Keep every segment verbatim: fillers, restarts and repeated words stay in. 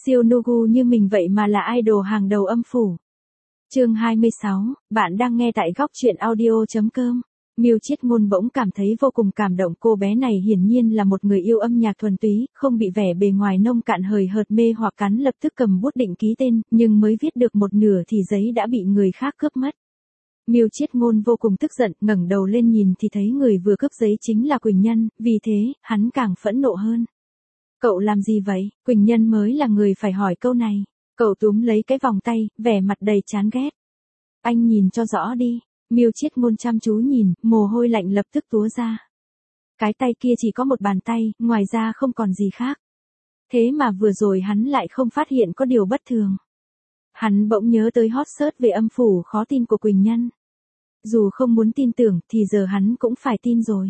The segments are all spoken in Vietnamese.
siêu Nugu như mình vậy mà là idol hàng đầu âm phủ. Chương hai mươi sáu, bạn đang nghe tại góc truyện audio chấm com. Miêu Chiết Ngôn bỗng cảm thấy vô cùng cảm động, cô bé này hiển nhiên là một người yêu âm nhạc thuần túy, không bị vẻ bề ngoài nông cạn hời hợt mê hoặc cắn, lập tức cầm bút định ký tên, nhưng mới viết được một nửa thì giấy đã bị người khác cướp mất. Miêu Chiết Ngôn vô cùng tức giận, ngẩng đầu lên nhìn thì thấy người vừa cướp giấy chính là Quỳnh Nhân, vì thế, hắn càng phẫn nộ hơn. Cậu làm gì vậy? Quỳnh Nhân mới là người phải hỏi câu này. Cậu túm lấy cái vòng tay, vẻ mặt đầy chán ghét. Anh nhìn cho rõ đi. Miêu Chiết Ngôn chăm chú nhìn, mồ hôi lạnh lập tức túa ra. Cái tay kia chỉ có một bàn tay, ngoài ra không còn gì khác. Thế mà vừa rồi hắn lại không phát hiện có điều bất thường. Hắn bỗng nhớ tới hot search về âm phủ khó tin của Quỳnh Nhân. Dù không muốn tin tưởng thì giờ hắn cũng phải tin rồi.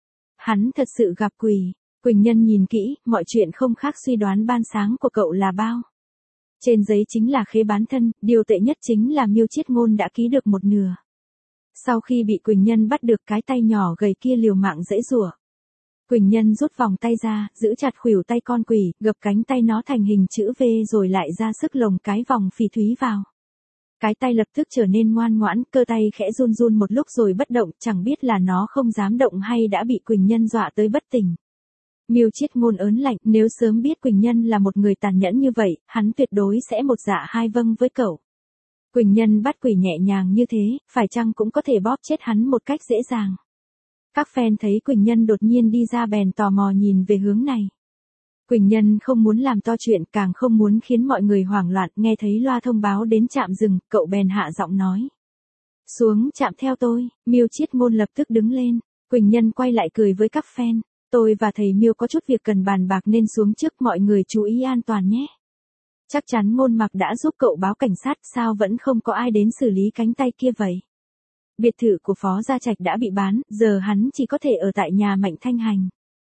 Hắn thật sự gặp quỷ. Quỳnh Nhân nhìn kỹ, mọi chuyện không khác suy đoán ban sáng của cậu là bao. Trên giấy chính là khế bán thân, điều tệ nhất chính là Miêu Chiết Ngôn đã ký được một nửa. Sau khi bị Quỳnh Nhân bắt được, cái tay nhỏ gầy kia liều mạng giãy giụa. Quỳnh Nhân rút vòng tay ra, giữ chặt khuỷu tay con quỷ, gập cánh tay nó thành hình chữ V rồi lại ra sức lồng cái vòng phỉ thúy vào. Cái tay lập tức trở nên ngoan ngoãn, cơ tay khẽ run run một lúc rồi bất động, chẳng biết là nó không dám động hay đã bị Quỳnh Nhân dọa tới bất tỉnh. Miêu Chiết Ngôn ớn lạnh, nếu sớm biết Quỳnh Nhân là một người tàn nhẫn như vậy, hắn tuyệt đối sẽ một dạ hai vâng với cậu. Quỳnh Nhân bắt quỷ nhẹ nhàng như thế, phải chăng cũng có thể bóp chết hắn một cách dễ dàng. Các fan thấy Quỳnh Nhân đột nhiên đi ra bèn tò mò nhìn về hướng này. Quỳnh Nhân không muốn làm to chuyện, càng không muốn khiến mọi người hoảng loạn, nghe thấy loa thông báo đến trạm dừng, cậu bèn hạ giọng nói. Xuống trạm theo tôi. Miêu Chiết Ngôn lập tức đứng lên. Quỳnh Nhân quay lại cười với các fan. Tôi và thầy Miêu có chút việc cần bàn bạc nên xuống trước, mọi người chú ý an toàn nhé. Chắc chắn Ngôn Mặc đã giúp cậu báo cảnh sát, sao vẫn không có ai đến xử lý cánh tay kia vậy? Biệt thự của Phó Gia Trạch đã bị bán, giờ hắn chỉ có thể ở tại nhà Mạnh Thanh Hành.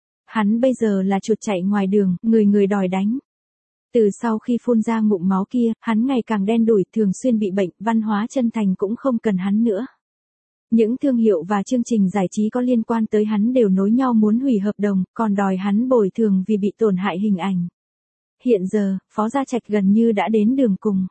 Hắn bây giờ là chuột chạy ngoài đường, người người đòi đánh. Từ sau khi phun ra ngụm máu kia, hắn ngày càng đen đủi, thường xuyên bị bệnh, văn hóa chân thành cũng không cần hắn nữa. Những thương hiệu và chương trình giải trí có liên quan tới hắn đều nối nhau muốn hủy hợp đồng, còn đòi hắn bồi thường vì bị tổn hại hình ảnh. Hiện giờ, Phó Gia Trạch gần như đã đến đường cùng.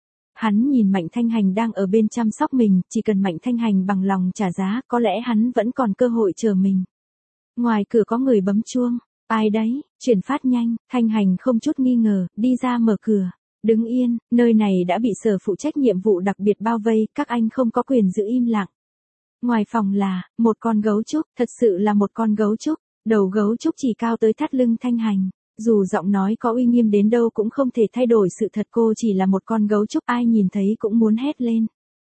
Hắn nhìn Mạnh Thanh Hành đang ở bên chăm sóc mình, chỉ cần Mạnh Thanh Hành bằng lòng trả giá, có lẽ hắn vẫn còn cơ hội chờ mình. Ngoài cửa có người bấm chuông. Ai đấy? Chuyển phát nhanh. Thanh Hành không chút nghi ngờ, đi ra mở cửa. Đứng yên, nơi này đã bị sở phụ trách nhiệm vụ đặc biệt bao vây, các anh không có quyền giữ im lặng. Ngoài phòng là, một con gấu trúc, thật sự là một con gấu trúc. Đầu gấu trúc chỉ cao tới thắt lưng Thanh Hành. Dù giọng nói có uy nghiêm đến đâu cũng không thể thay đổi sự thật, cô chỉ là một con gấu trúc, ai nhìn thấy cũng muốn hét lên.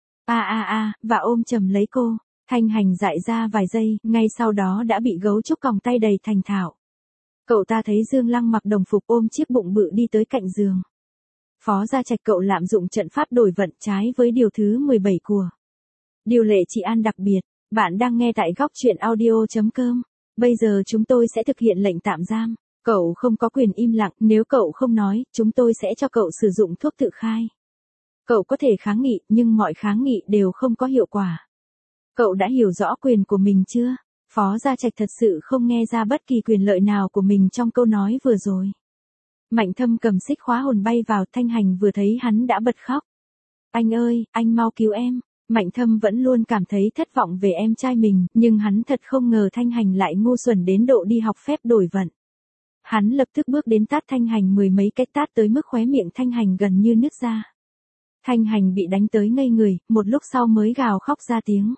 A a a, và ôm chầm lấy cô. Thanh Hành dại ra vài giây, ngay sau đó đã bị gấu trúc còng tay đầy thành thạo. Cậu ta thấy Dương Lăng mặc đồng phục ôm chiếc bụng bự đi tới cạnh giường. Phó Gia Trạch, cậu lạm dụng trận pháp đổi vận trái với điều thứ mười bảy của điều lệ trị an đặc biệt. Bạn đang nghe tại góc truyện audio chấm com. Bây giờ chúng tôi sẽ thực hiện lệnh tạm giam. Cậu không có quyền im lặng, nếu cậu không nói, chúng tôi sẽ cho cậu sử dụng thuốc tự khai. Cậu có thể kháng nghị, nhưng mọi kháng nghị đều không có hiệu quả. Cậu đã hiểu rõ quyền của mình chưa? Phó Gia Trạch thật sự không nghe ra bất kỳ quyền lợi nào của mình trong câu nói vừa rồi. Mạnh Thâm cầm xích khóa hồn bay vào, Thanh Hành vừa thấy hắn đã bật khóc. Anh ơi, anh mau cứu em. Mạnh Thâm vẫn luôn cảm thấy thất vọng về em trai mình, nhưng hắn thật không ngờ Thanh Hành lại ngu xuẩn đến độ đi học phép đổi vận. Hắn lập tức bước đến tát Thanh Hành mười mấy cái tát tới mức khóe miệng Thanh Hành gần như nứt ra. Thanh Hành bị đánh tới ngây người, một lúc sau mới gào khóc ra tiếng.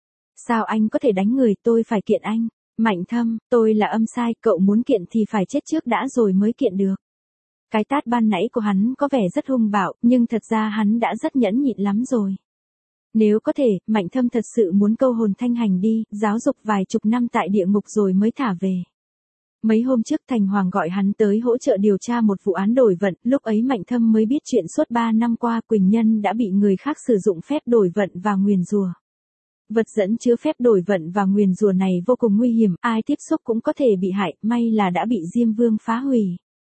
Sao anh có thể đánh người, tôi phải kiện anh. Mạnh Thâm, tôi là âm sai, cậu muốn kiện thì phải chết trước đã rồi mới kiện được. Cái tát ban nãy của hắn có vẻ rất hung bạo, nhưng thật ra hắn đã rất nhẫn nhịn lắm rồi. Nếu có thể, Mạnh Thâm thật sự muốn câu hồn Thanh Hành đi, giáo dục vài chục năm tại địa ngục rồi mới thả về. Mấy hôm trước Thành Hoàng gọi hắn tới hỗ trợ điều tra một vụ án đổi vận, lúc ấy Mạnh Thâm mới biết chuyện suốt ba năm qua Quỳnh Nhân đã bị người khác sử dụng phép đổi vận và nguyền rủa. Vật dẫn chứa phép đổi vận và nguyền rủa này vô cùng nguy hiểm, ai tiếp xúc cũng có thể bị hại, may là đã bị Diêm Vương phá hủy.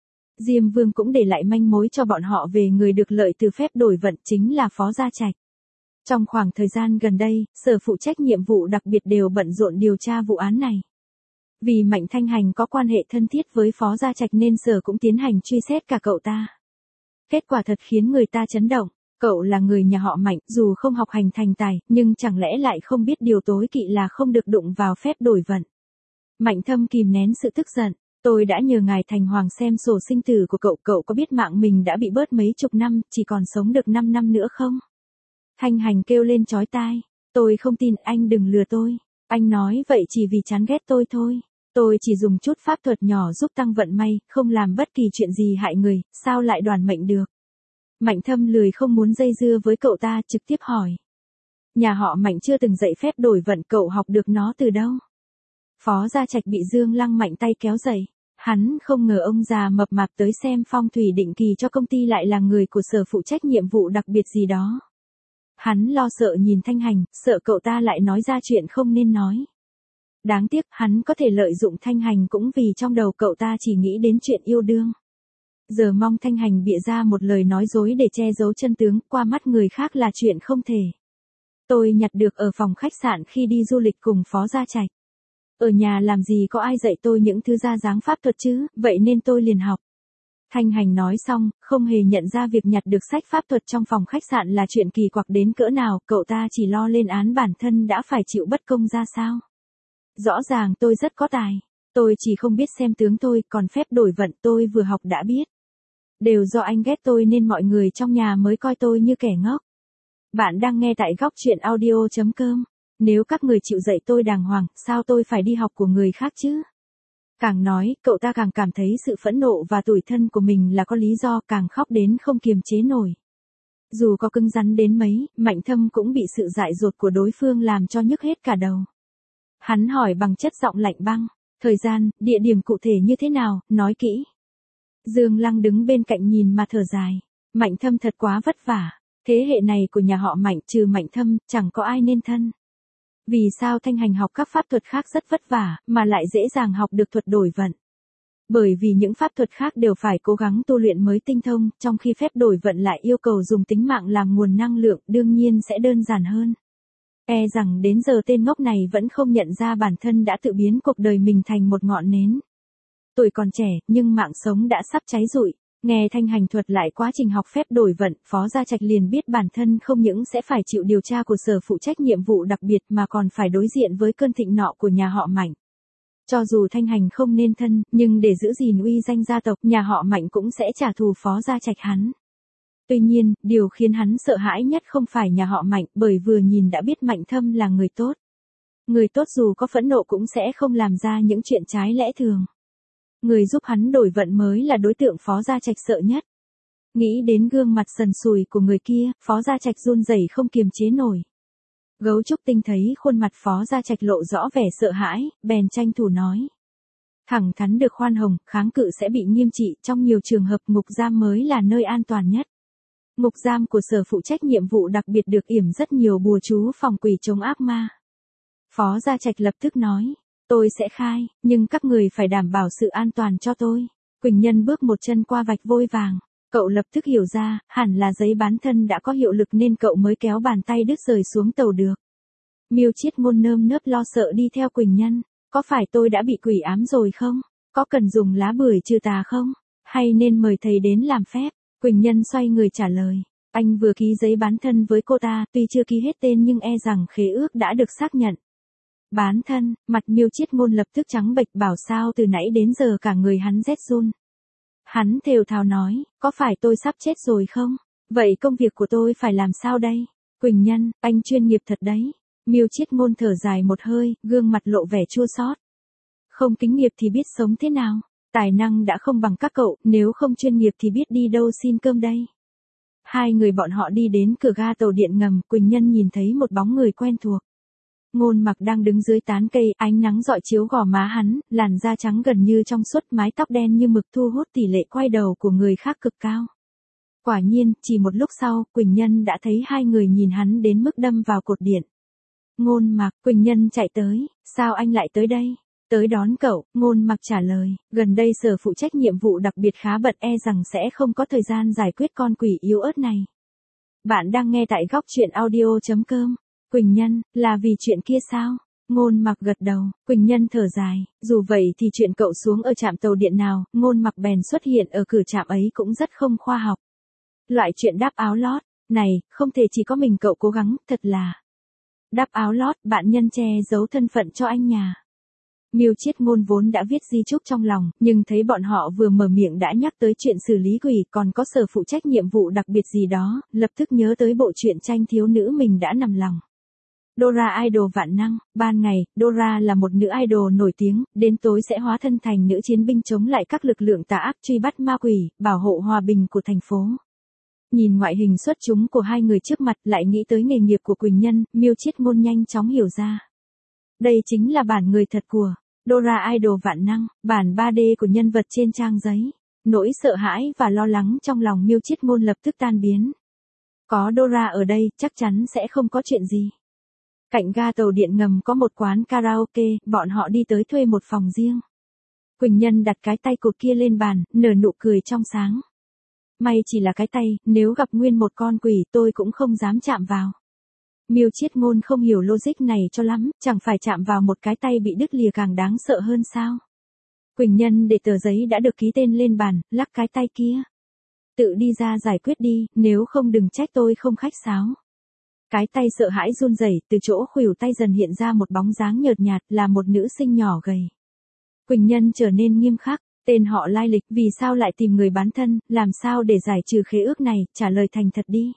Diêm Vương cũng để lại manh mối cho bọn họ về người được lợi từ phép đổi vận, chính là Phó Gia Trạch. Trong khoảng thời gian gần đây, sở phụ trách nhiệm vụ đặc biệt đều bận rộn điều tra vụ án này. Vì Mạnh Thanh Hành có quan hệ thân thiết với Phó Gia Trạch nên sở cũng tiến hành truy xét cả cậu ta. Kết quả thật khiến người ta chấn động. Cậu là người nhà họ Mạnh, dù không học hành thành tài, nhưng chẳng lẽ lại không biết điều tối kỵ là không được đụng vào phép đổi vận. Mạnh Thâm kìm nén sự tức giận. Tôi đã nhờ ngài Thành Hoàng xem sổ sinh tử của cậu, cậu có biết mạng mình đã bị bớt mấy chục năm, chỉ còn sống được năm năm nữa không? Thanh Hành kêu lên chói tai. Tôi không tin, anh đừng lừa tôi. Anh nói vậy chỉ vì chán ghét tôi thôi. Tôi chỉ dùng chút pháp thuật nhỏ giúp tăng vận may, không làm bất kỳ chuyện gì hại người, sao lại đoản mệnh được? Mạnh Thâm lười không muốn dây dưa với cậu ta, trực tiếp hỏi. Nhà họ Mạnh chưa từng dạy phép đổi vận, cậu học được nó từ đâu? Phó Gia Trạch bị Dương Lăng mạnh tay kéo dậy. Hắn không ngờ ông già mập mạp tới xem phong thủy định kỳ cho công ty lại là người của sở phụ trách nhiệm vụ đặc biệt gì đó. Hắn lo sợ nhìn Thanh Hành, sợ cậu ta lại nói ra chuyện không nên nói. Đáng tiếc, hắn có thể lợi dụng Thanh Hành cũng vì trong đầu cậu ta chỉ nghĩ đến chuyện yêu đương. Giờ mong Thanh Hành bịa ra một lời nói dối để che giấu chân tướng, qua mắt người khác là chuyện không thể. Tôi nhặt được ở phòng khách sạn khi đi du lịch cùng Phó Gia Trạch. Ở nhà làm gì có ai dạy tôi những thứ ra dáng pháp thuật chứ, vậy nên tôi liền học. Thanh Hành nói xong, không hề nhận ra việc nhặt được sách pháp thuật trong phòng khách sạn là chuyện kỳ quặc đến cỡ nào, cậu ta chỉ lo lên án bản thân đã phải chịu bất công ra sao. Rõ ràng tôi rất có tài. Tôi chỉ không biết xem tướng tôi, còn phép đổi vận tôi vừa học đã biết. Đều do anh ghét tôi nên mọi người trong nhà mới coi tôi như kẻ ngốc. Bạn đang nghe tại góc truyện audio chấm com. Nếu các người chịu dạy tôi đàng hoàng, sao tôi phải đi học của người khác chứ? Càng nói, cậu ta càng cảm thấy sự phẫn nộ và tủi thân của mình là có lý do, càng khóc đến không kiềm chế nổi. Dù có cứng rắn đến mấy, Mạnh Thâm cũng bị sự dại dột của đối phương làm cho nhức hết cả đầu. Hắn hỏi bằng chất giọng lạnh băng, thời gian, địa điểm cụ thể như thế nào, nói kỹ. Dương Lăng đứng bên cạnh nhìn mà thở dài. Mạnh Thâm thật quá vất vả. Thế hệ này của nhà họ Mạnh trừ Mạnh Thâm, chẳng có ai nên thân. Vì sao Thanh Hành học các pháp thuật khác rất vất vả, mà lại dễ dàng học được thuật đổi vận? Bởi vì những pháp thuật khác đều phải cố gắng tu luyện mới tinh thông, trong khi phép đổi vận lại yêu cầu dùng tính mạng làm nguồn năng lượng, đương nhiên sẽ đơn giản hơn. E rằng đến giờ tên ngốc này vẫn không nhận ra bản thân đã tự biến cuộc đời mình thành một ngọn nến. Tuổi còn trẻ, nhưng mạng sống đã sắp cháy rụi. Nghe Thanh Hành thuật lại quá trình học phép đổi vận, Phó Gia Trạch liền biết bản thân không những sẽ phải chịu điều tra của sở phụ trách nhiệm vụ đặc biệt mà còn phải đối diện với cơn thịnh nọ của nhà họ Mạnh. Cho dù Thanh Hành không nên thân, nhưng để giữ gìn uy danh gia tộc, nhà họ Mạnh cũng sẽ trả thù Phó Gia Trạch hắn. Tuy nhiên, điều khiến hắn sợ hãi nhất không phải nhà họ Mạnh, bởi vừa nhìn đã biết Mạnh Thâm là người tốt. Người tốt dù có phẫn nộ cũng sẽ không làm ra những chuyện trái lẽ thường. Người giúp hắn đổi vận mới là đối tượng Phó Gia Trạch sợ nhất. Nghĩ đến gương mặt sần sùi của người kia, Phó Gia Trạch run rẩy không kiềm chế nổi. Gấu Trúc Tinh thấy khuôn mặt Phó Gia Trạch lộ rõ vẻ sợ hãi, bèn tranh thủ nói. Thẳng thắn được khoan hồng, kháng cự sẽ bị nghiêm trị, trong nhiều trường hợp ngục giam mới là nơi an toàn nhất. Ngục giam của sở phụ trách nhiệm vụ đặc biệt được yểm rất nhiều bùa chú phòng quỷ chống ác ma. Phó Gia Trạch lập tức nói. Tôi sẽ khai, nhưng các người phải đảm bảo sự an toàn cho tôi. Quỳnh Nhân bước một chân qua vạch vôi vàng. Cậu lập tức hiểu ra, hẳn là giấy bán thân đã có hiệu lực nên cậu mới kéo bàn tay đứt rời xuống tàu được. Miêu Chiết Ngôn nơm nớp lo sợ đi theo Quỳnh Nhân. Có phải tôi đã bị quỷ ám rồi không? Có cần dùng lá bưởi trừ tà không? Hay nên mời thầy đến làm phép? Quỳnh Nhân xoay người trả lời. Anh vừa ký giấy bán thân với cô ta, tuy chưa ký hết tên nhưng e rằng khế ước đã được xác nhận. Bán thân, mặt Miêu Chiết Ngôn lập tức trắng bệch, bảo sao từ nãy đến giờ cả người hắn rét run. Hắn thều thào nói, có phải tôi sắp chết rồi không? Vậy công việc của tôi phải làm sao đây? Quỳnh Nhân, anh chuyên nghiệp thật đấy. Miêu Chiết Ngôn thở dài một hơi, gương mặt lộ vẻ chua xót. Không kinh nghiệp thì biết sống thế nào? Tài năng đã không bằng các cậu, nếu không chuyên nghiệp thì biết đi đâu xin cơm đây? Hai người bọn họ đi đến cửa ga tàu điện ngầm, Quỳnh Nhân nhìn thấy một bóng người quen thuộc. Ngôn Mặc đang đứng dưới tán cây, ánh nắng rọi chiếu gò má hắn, làn da trắng gần như trong suốt, mái tóc đen như mực thu hút tỷ lệ quay đầu của người khác cực cao. Quả nhiên, chỉ một lúc sau, Quỳnh Nhân đã thấy hai người nhìn hắn đến mức đâm vào cột điện. Ngôn Mặc, Quỳnh Nhân chạy tới, sao anh lại tới đây? Tới đón cậu, Ngôn Mặc trả lời, gần đây sở phụ trách nhiệm vụ đặc biệt khá bận, e rằng sẽ không có thời gian giải quyết con quỷ yếu ớt này. Bạn đang nghe tại góc truyện audio chấm com. Quỳnh Nhân, là vì chuyện kia sao? Ngôn Mặc gật đầu, Quỳnh Nhân thở dài, dù vậy thì chuyện cậu xuống ở trạm tàu điện nào, Ngôn Mặc bèn xuất hiện ở cửa trạm ấy cũng rất không khoa học. Loại chuyện đắp áo lót, này, không thể chỉ có mình cậu cố gắng, thật là. Đắp áo lót, bạn nhân che giấu thân phận cho anh nhà. Miêu Chiết Ngôn vốn đã viết di chúc trong lòng, nhưng thấy bọn họ vừa mở miệng đã nhắc tới chuyện xử lý quỷ còn có sở phụ trách nhiệm vụ đặc biệt gì đó, lập tức nhớ tới bộ truyện tranh thiếu nữ mình đã nằm lòng. Dora idol vạn năng, ban ngày, Dora là một nữ idol nổi tiếng, đến tối sẽ hóa thân thành nữ chiến binh chống lại các lực lượng tà ác truy bắt ma quỷ, bảo hộ hòa bình của thành phố. Nhìn ngoại hình xuất chúng của hai người trước mặt lại nghĩ tới nghề nghiệp của Quỳnh Nhân, Miêu Chiết Ngôn nhanh chóng hiểu ra. Đây chính là bản người thật của Dora idol vạn năng, bản ba D của nhân vật trên trang giấy. Nỗi sợ hãi và lo lắng trong lòng Miêu Chiết Ngôn lập tức tan biến. Có Dora ở đây, chắc chắn sẽ không có chuyện gì. Cạnh ga tàu điện ngầm có một quán karaoke, bọn họ đi tới thuê một phòng riêng. Quỳnh Nhân đặt cái tay cụt kia lên bàn, nở nụ cười trong sáng. May chỉ là cái tay, nếu gặp nguyên một con quỷ tôi cũng không dám chạm vào. Miêu Chiết Ngôn không hiểu logic này cho lắm, chẳng phải chạm vào một cái tay bị đứt lìa càng đáng sợ hơn sao. Quỳnh Nhân để tờ giấy đã được ký tên lên bàn, lắc cái tay kia. Tự đi ra giải quyết đi, nếu không đừng trách tôi không khách sáo. Cái tay sợ hãi run rẩy, từ chỗ khuỷu tay dần hiện ra một bóng dáng nhợt nhạt, là một nữ sinh nhỏ gầy. Quỳnh Nhân trở nên nghiêm khắc, tên họ lai lịch, vì sao lại tìm người bán thân, làm sao để giải trừ khế ước này, trả lời thành thật đi.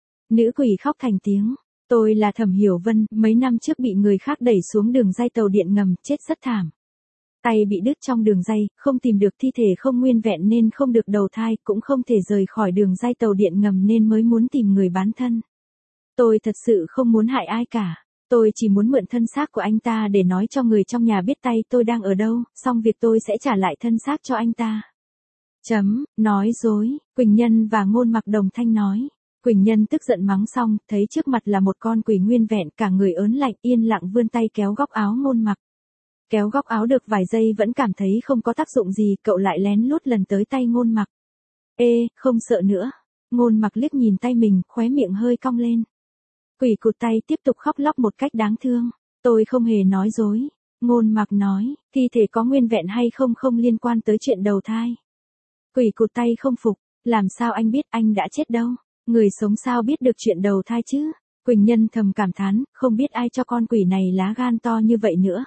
Nữ quỷ khóc thành tiếng, tôi là Thẩm Hiểu Vân, mấy năm trước bị người khác đẩy xuống đường ray tàu điện ngầm, chết rất thảm. Tay bị đứt trong đường ray, không tìm được thi thể không nguyên vẹn nên không được đầu thai, cũng không thể rời khỏi đường ray tàu điện ngầm nên mới muốn tìm người bán thân. Tôi thật sự không muốn hại ai cả. Tôi chỉ muốn mượn thân xác của anh ta để nói cho người trong nhà biết tay tôi đang ở đâu, xong việc tôi sẽ trả lại thân xác cho anh ta. Chấm, nói dối, Quỳnh Nhân và Ngôn Mặc đồng thanh nói. Quỳnh Nhân tức giận mắng xong, thấy trước mặt là một con quỷ nguyên vẹn, cả người ớn lạnh, yên lặng vươn tay kéo góc áo Ngôn Mặc. Kéo góc áo được vài giây vẫn cảm thấy không có tác dụng gì, cậu lại lén lút lần tới tay Ngôn Mặc. Ê, không sợ nữa. Ngôn Mặc liếc nhìn tay mình, khóe miệng hơi cong lên. Quỷ cụt tay tiếp tục khóc lóc một cách đáng thương. Tôi không hề nói dối. Ngôn Mặc nói, thi thể có nguyên vẹn hay không không liên quan tới chuyện đầu thai. Quỷ cụt tay không phục, làm sao anh biết anh đã chết đâu. Người sống sao biết được chuyện đầu thai chứ. Quỳnh Nhân thầm cảm thán, không biết ai cho con quỷ này lá gan to như vậy nữa.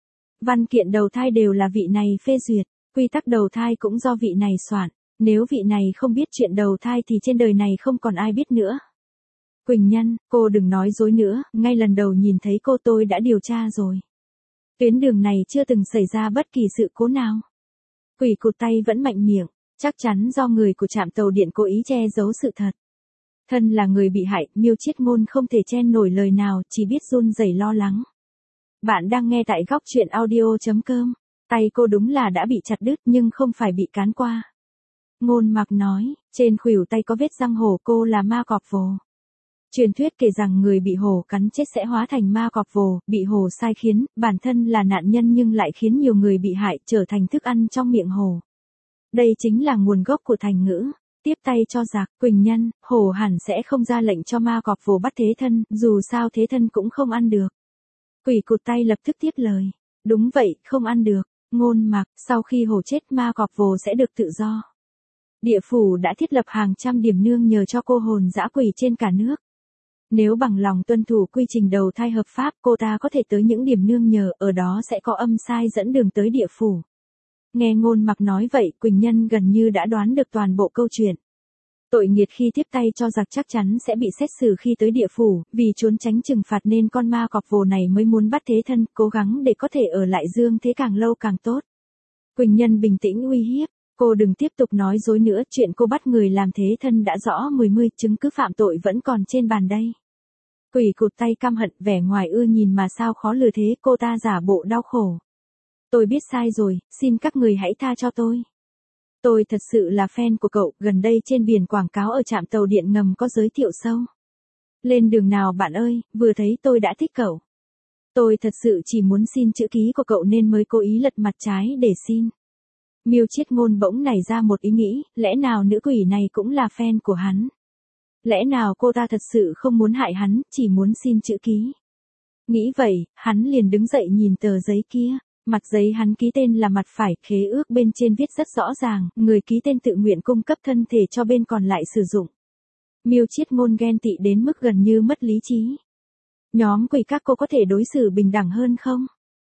Văn kiện đầu thai đều là vị này phê duyệt, quy tắc đầu thai cũng do vị này soạn. Nếu vị này không biết chuyện đầu thai thì trên đời này không còn ai biết nữa. Quỳnh Nhân, cô đừng nói dối nữa, ngay lần đầu nhìn thấy cô tôi đã điều tra rồi. Tuyến đường này chưa từng xảy ra bất kỳ sự cố nào. Quỷ cụt tay vẫn mạnh miệng, chắc chắn do người của trạm tàu điện cố ý che giấu sự thật. Thân là người bị hại, Miêu Chiết Ngôn không thể chen nổi lời nào, chỉ biết run rẩy lo lắng. Bạn đang nghe tại góc truyện audio chấm com. Tay cô đúng là đã bị chặt đứt nhưng không phải bị cán qua. Ngôn Mặc nói, trên khuỷu tay có vết răng hổ, cô là ma cọp vồ. Truyền thuyết kể rằng người bị hổ cắn chết sẽ hóa thành ma cọp vồ, bị hổ sai khiến, bản thân là nạn nhân nhưng lại khiến nhiều người bị hại trở thành thức ăn trong miệng hổ. Đây chính là nguồn gốc của thành ngữ. Tiếp tay cho giặc, Quỳnh Nhân, hổ hẳn sẽ không ra lệnh cho ma cọp vồ bắt thế thân, dù sao thế thân cũng không ăn được. Quỷ cụt tay lập tức tiếp lời. Đúng vậy, không ăn được. Ngôn Mặc, sau khi hổ chết ma cọp vồ sẽ được tự do. Địa phủ đã thiết lập hàng trăm điểm nương nhờ cho cô hồn dã quỷ trên cả nước. Nếu bằng lòng tuân thủ quy trình đầu thai hợp pháp, cô ta có thể tới những điểm nương nhờ, ở đó sẽ có âm sai dẫn đường tới địa phủ. Nghe Ngôn Mặc nói vậy, Quỳnh Nhân gần như đã đoán được toàn bộ câu chuyện. Tội nghiệt khi tiếp tay cho giặc chắc chắn sẽ bị xét xử khi tới địa phủ, vì trốn tránh trừng phạt nên con ma cọp vồ này mới muốn bắt thế thân, cố gắng để có thể ở lại dương thế càng lâu càng tốt. Quỳnh Nhân bình tĩnh uy hiếp, cô đừng tiếp tục nói dối nữa, chuyện cô bắt người làm thế thân đã rõ mười mươi, chứng cứ phạm tội vẫn còn trên bàn đây. Quỷ cụt tay căm hận, vẻ ngoài ưa nhìn mà sao khó lừa thế, cô ta giả bộ đau khổ. Tôi biết sai rồi, xin các người hãy tha cho tôi. Tôi thật sự là fan của cậu, gần đây trên biển quảng cáo ở trạm tàu điện ngầm có giới thiệu sâu. Lên đường nào bạn ơi, vừa thấy tôi đã thích cậu. Tôi thật sự chỉ muốn xin chữ ký của cậu nên mới cố ý lật mặt trái để xin. Miêu Chiết Ngôn bỗng nảy ra một ý nghĩ, lẽ nào nữ quỷ này cũng là fan của hắn? Lẽ nào cô ta thật sự không muốn hại hắn, chỉ muốn xin chữ ký? Nghĩ vậy, hắn liền đứng dậy nhìn tờ giấy kia. Mặt giấy hắn ký tên là mặt phải, khế ước bên trên viết rất rõ ràng, người ký tên tự nguyện cung cấp thân thể cho bên còn lại sử dụng. Miêu Chiết Ngôn ghen tị đến mức gần như mất lý trí. Nhóm quỷ các cô có thể đối xử bình đẳng hơn không?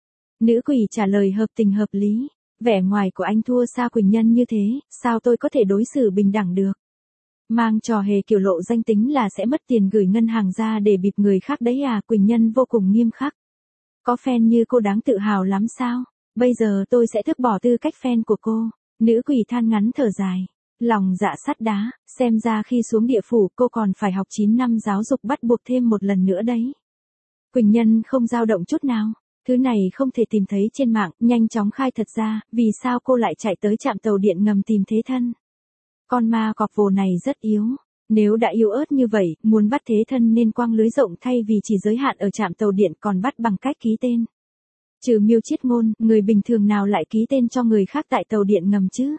Nữ quỷ trả lời hợp tình hợp lý. Vẻ ngoài của anh thua xa Quỳnh Nhân như thế, sao tôi có thể đối xử bình đẳng được? Mang trò hề kiểu lộ danh tính là sẽ mất tiền gửi ngân hàng ra để bịp người khác đấy à? Quỳnh Nhân vô cùng nghiêm khắc. Có fan như cô đáng tự hào lắm sao? Bây giờ tôi sẽ tước bỏ tư cách fan của cô. Nữ quỷ than ngắn thở dài. Lòng dạ sắt đá, xem ra khi xuống địa phủ cô còn phải học chín năm giáo dục bắt buộc thêm một lần nữa đấy. Quỳnh Nhân không dao động chút nào. Thứ này không thể tìm thấy trên mạng, nhanh chóng khai thật ra, vì sao cô lại chạy tới trạm tàu điện ngầm tìm thế thân. Con ma cọp vồ này rất yếu. Nếu đã yếu ớt như vậy, muốn bắt thế thân nên quăng lưới rộng thay vì chỉ giới hạn ở trạm tàu điện còn bắt bằng cách ký tên. Trừ Miêu Chiết Ngôn, người bình thường nào lại ký tên cho người khác tại tàu điện ngầm chứ?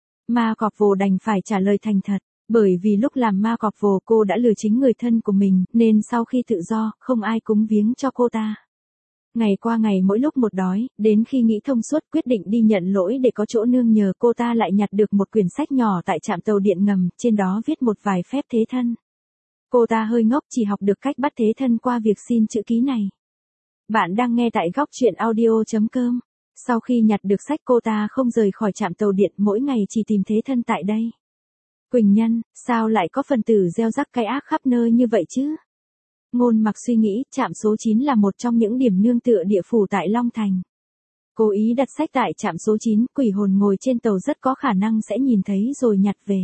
Ma cọp vồ đành phải trả lời thành thật, bởi vì lúc làm ma cọp vồ cô đã lừa chính người thân của mình, nên sau khi tự do, không ai cúng viếng cho cô ta. Ngày qua ngày mỗi lúc một đói, đến khi nghĩ thông suốt quyết định đi nhận lỗi để có chỗ nương nhờ, cô ta lại nhặt được một quyển sách nhỏ tại trạm tàu điện ngầm, trên đó viết một vài phép thế thân. Cô ta hơi ngốc, chỉ học được cách bắt thế thân qua việc xin chữ ký này. Bạn đang nghe tại góc truyện audio chấm com. Sau khi nhặt được sách cô ta không rời khỏi trạm tàu điện, mỗi ngày chỉ tìm thế thân tại đây. Quỳnh Nhân, sao lại có phần tử gieo rắc cái ác khắp nơi như vậy chứ? Ngôn Mặc suy nghĩ, trạm số chín là một trong những điểm nương tựa địa phủ tại Long Thành. Cố ý đặt sách tại trạm số chín, quỷ hồn ngồi trên tàu rất có khả năng sẽ nhìn thấy rồi nhặt về.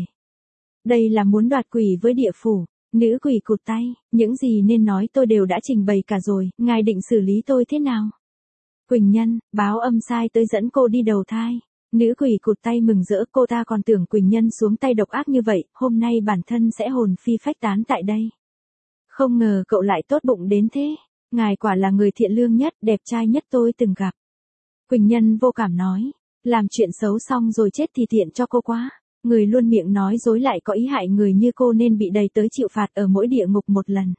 Đây là muốn đoạt quỷ với địa phủ. Nữ quỷ cụt tay, những gì nên nói tôi đều đã trình bày cả rồi, ngài định xử lý tôi thế nào? Quỳnh Nhân, báo âm sai tới dẫn cô đi đầu thai. Nữ quỷ cụt tay mừng rỡ, cô ta còn tưởng Quỳnh Nhân xuống tay độc ác như vậy, hôm nay bản thân sẽ hồn phi phách tán tại đây. Không ngờ cậu lại tốt bụng đến thế, ngài quả là người thiện lương nhất, đẹp trai nhất tôi từng gặp. Quỳnh Nhân vô cảm nói, làm chuyện xấu xong rồi chết thì tiện cho cô quá. Người luôn miệng nói dối lại có ý hại người như cô nên bị đầy tới chịu phạt ở mỗi địa ngục một lần.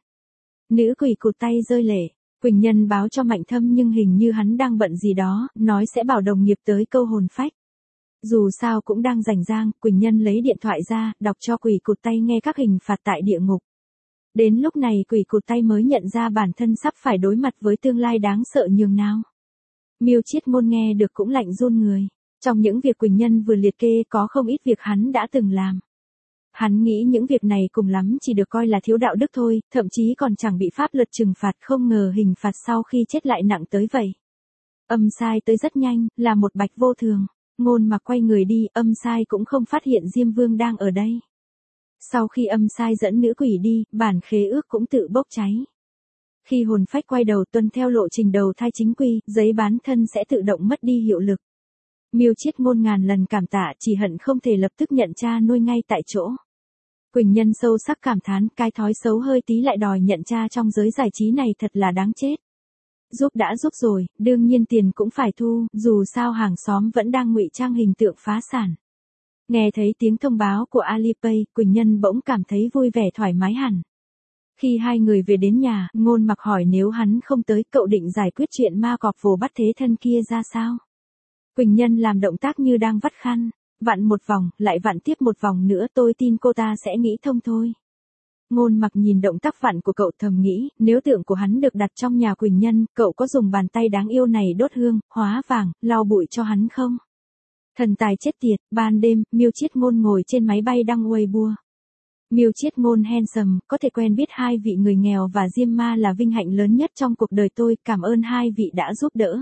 Nữ quỷ cụt tay rơi lệ. Quỳnh Nhân báo cho Mạnh Thâm nhưng hình như hắn đang bận gì đó, nói sẽ bảo đồng nghiệp tới câu hồn phách. Dù sao cũng đang rảnh rang, Quỳnh Nhân lấy điện thoại ra, đọc cho quỷ cụt tay nghe các hình phạt tại địa ngục. Đến lúc này quỷ cụt tay mới nhận ra bản thân sắp phải đối mặt với tương lai đáng sợ nhường nào. Miêu Chiết Ngôn nghe được cũng lạnh run người. Trong những việc Quỳnh Nhân vừa liệt kê có không ít việc hắn đã từng làm. Hắn nghĩ những việc này cùng lắm chỉ được coi là thiếu đạo đức thôi, thậm chí còn chẳng bị pháp luật trừng phạt, không ngờ hình phạt sau khi chết lại nặng tới vậy. Âm sai tới rất nhanh, là một bạch vô thường. Ngôn Mặc quay người đi, âm sai cũng không phát hiện Diêm Vương đang ở đây. Sau khi âm sai dẫn nữ quỷ đi, bản khế ước cũng tự bốc cháy. Khi hồn phách quay đầu tuân theo lộ trình đầu thai chính quy, giấy bán thân sẽ tự động mất đi hiệu lực. Miêu Chiết Ngôn ngàn lần cảm tạ, chỉ hận không thể lập tức nhận cha nuôi ngay tại chỗ. Quỳnh Nhân sâu sắc cảm thán, cái thói xấu hơi tí lại đòi nhận cha trong giới giải trí này thật là đáng chết. Giúp đã giúp rồi, đương nhiên tiền cũng phải thu, dù sao hàng xóm vẫn đang ngụy trang hình tượng phá sản. Nghe thấy tiếng thông báo của Alipay, Quỳnh Nhân bỗng cảm thấy vui vẻ thoải mái hẳn. Khi hai người về đến nhà, Ngôn Mặc hỏi nếu hắn không tới, cậu định giải quyết chuyện ma cọp vồ bắt thế thân kia ra sao? Quỳnh Nhân làm động tác như đang vắt khăn, vặn một vòng, lại vặn tiếp một vòng nữa, tôi tin cô ta sẽ nghĩ thông thôi. Ngôn Mặc nhìn động tác vặn của cậu thầm nghĩ, nếu tượng của hắn được đặt trong nhà Quỳnh Nhân, cậu có dùng bàn tay đáng yêu này đốt hương, hóa vàng, lau bụi cho hắn không? Thần tài chết tiệt, ban đêm, Miêu Chiết Ngôn ngồi trên máy bay đăng Weibo. Miêu Chiết Ngôn handsome, có thể quen biết hai vị người nghèo và Diêm Ma là vinh hạnh lớn nhất trong cuộc đời tôi, cảm ơn hai vị đã giúp đỡ.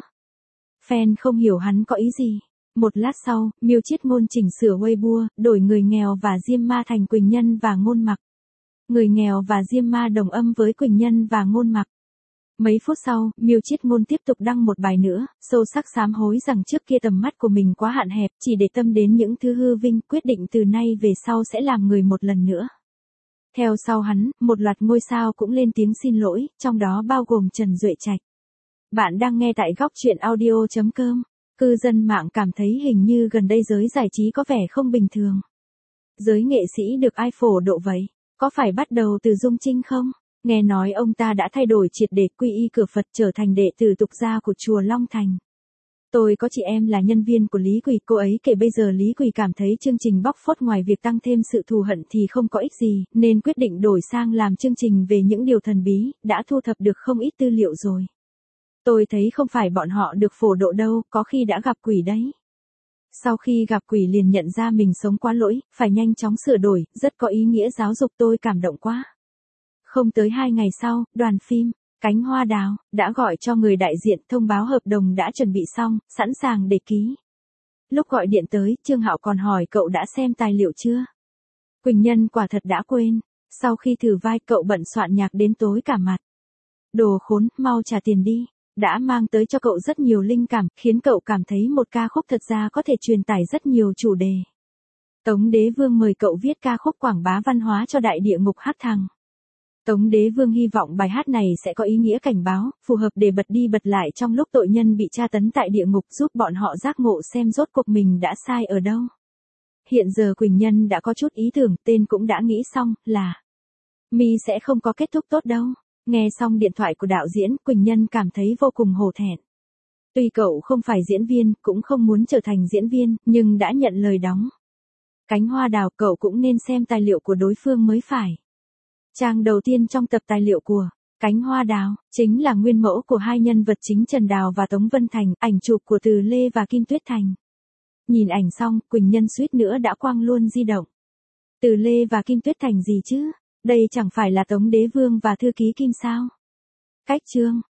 Fan không hiểu hắn có ý gì. Một lát sau, Miêu Chiết Ngôn chỉnh sửa Weibo, đổi người nghèo và Diêm Ma thành Quỳnh Nhân và Ngôn Mặc. Người nghèo và Diêm Ma đồng âm với Quỳnh Nhân và Ngôn Mặc. Mấy phút sau, Miêu Chiết Ngôn tiếp tục đăng một bài nữa, sâu sắc sám hối rằng trước kia tầm mắt của mình quá hạn hẹp, chỉ để tâm đến những thứ hư vinh, quyết định từ nay về sau sẽ làm người một lần nữa. Theo sau hắn, một loạt ngôi sao cũng lên tiếng xin lỗi, trong đó bao gồm Trần Duệ Trạch. Bạn đang nghe tại góc truyện audio chấm com. Cư dân mạng cảm thấy hình như gần đây giới giải trí có vẻ không bình thường. Giới nghệ sĩ được ai phổ độ vậy? Có phải bắt đầu từ Dung Trinh không? Nghe nói ông ta đã thay đổi triệt để, quy y cửa Phật, trở thành đệ tử tục gia của chùa Long Thành. Tôi có chị em là nhân viên của Lý Quỳ, cô ấy kể bây giờ Lý Quỳ cảm thấy chương trình bóc phốt ngoài việc tăng thêm sự thù hận thì không có ích gì, nên quyết định đổi sang làm chương trình về những điều thần bí, đã thu thập được không ít tư liệu rồi. Tôi thấy không phải bọn họ được phổ độ đâu, có khi đã gặp quỷ đấy. Sau khi gặp quỷ liền nhận ra mình sống quá lỗi, phải nhanh chóng sửa đổi, rất có ý nghĩa giáo dục, tôi cảm động quá. Không tới hai ngày sau, đoàn phim Cánh Hoa Đào đã gọi cho người đại diện thông báo hợp đồng đã chuẩn bị xong, sẵn sàng để ký. Lúc gọi điện tới, Trương Hạo còn hỏi cậu đã xem tài liệu chưa? Quỳnh Nhân quả thật đã quên, sau khi thử vai cậu bận soạn nhạc đến tối cả mặt. Đồ khốn, mau trả tiền đi. Đã mang tới cho cậu rất nhiều linh cảm, khiến cậu cảm thấy một ca khúc thật ra có thể truyền tải rất nhiều chủ đề. Tống Đế Vương mời cậu viết ca khúc quảng bá văn hóa cho đại địa ngục hát thằng. Tống Đế Vương hy vọng bài hát này sẽ có ý nghĩa cảnh báo, phù hợp để bật đi bật lại trong lúc tội nhân bị tra tấn tại địa ngục, giúp bọn họ giác ngộ xem rốt cuộc mình đã sai ở đâu. Hiện giờ Quỳnh Nhân đã có chút ý tưởng, tên cũng đã nghĩ xong, là Mi sẽ không có kết thúc tốt đâu. Nghe xong điện thoại của đạo diễn, Quỳnh Nhân cảm thấy vô cùng hổ thẹn. Tuy cậu không phải diễn viên, cũng không muốn trở thành diễn viên, nhưng đã nhận lời đóng Cánh Hoa Đào, cậu cũng nên xem tài liệu của đối phương mới phải. Trang đầu tiên trong tập tài liệu của Cánh Hoa Đào, chính là nguyên mẫu của hai nhân vật chính Trần Đào và Tống Vân Thành, ảnh chụp của Từ Lê và Kim Tuyết Thành. Nhìn ảnh xong, Quỳnh Nhân suýt nữa đã quăng luôn di động. Từ Lê và Kim Tuyết Thành gì chứ? Đây chẳng phải là Tống Đế Vương và thư ký Kim sao? Cách chương